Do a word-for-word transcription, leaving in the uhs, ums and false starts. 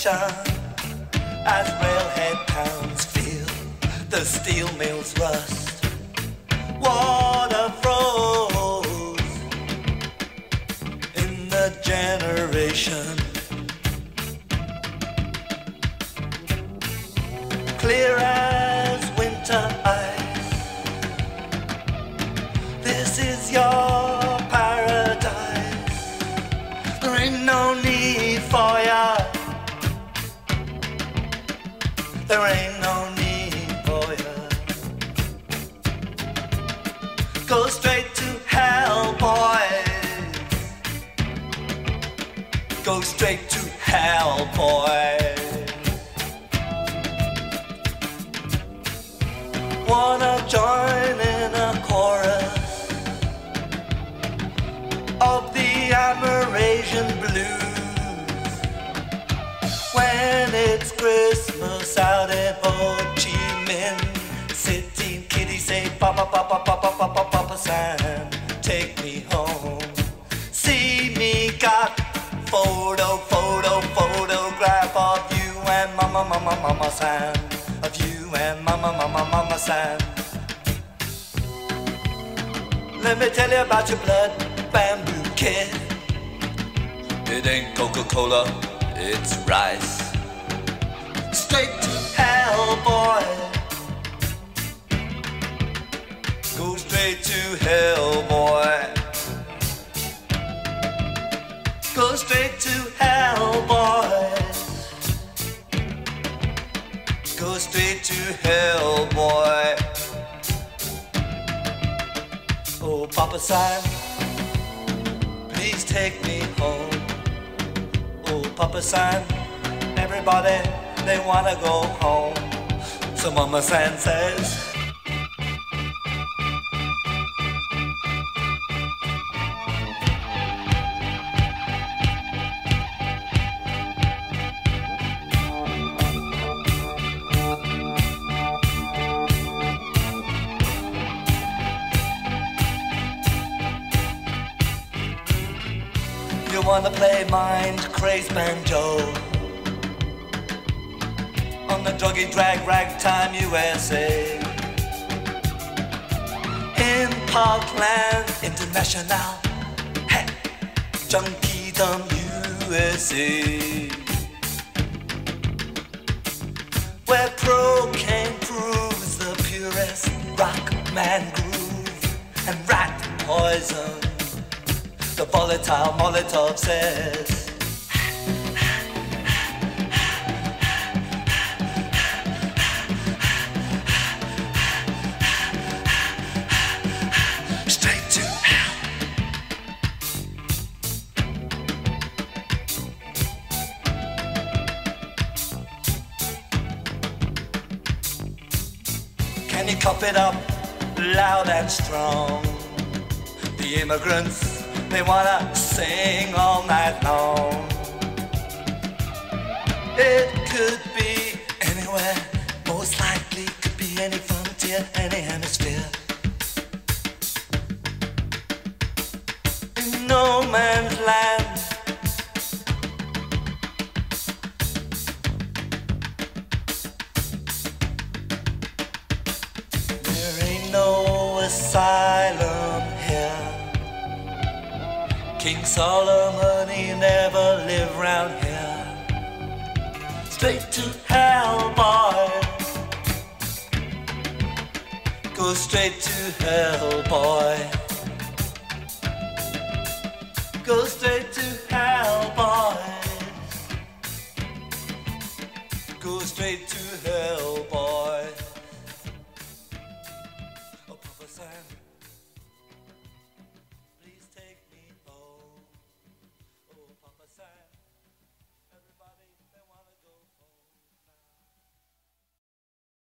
station as railhead towns feel the steel mills rust. Water froze in the generation. Clear as winter ice. This is your paradise. There ain't no need for ya. There ain't no need for ya. Go straight to hell, boys. Go straight to hell, boys. Wanna join in a chorus of the Amerasian blues when it's Christmas out in Ho Chi Minh City. Kitty say Papa Papa Papa Papa Papa San, take me home. See me got photo photo photograph of you and Mama Mama Mama San, of you and Mama Mama Mama San. Let me tell you about your blood bamboo kid. It ain't Coca-Cola, it's rice. Straight to hell, boy. Go straight to hell, boy. Go straight to hell, boy. Go straight to hell, boy. Oh, Papa San, please take me home. Oh, Papa San, everybody, they wanna go home. So Mama San says, you wanna play mind crazed banjo on the druggy drag ragtime U S A in Parkland International, hey, Junkiedom U S A, where cocaine proves the purest rock man groove and rat poison. The volatile Molotov says, straight to hell. Can you cop it up loud and strong? The immigrants, they wanna sing all night long. It could be anywhere, most likely could be any frontier, any hemisphere. In no man's land, there ain't no asylum here. King Solomon, he never lived round here. Straight to hell, boy. Go straight to hell, boy. Go straight to hell, boy. Go straight to hell.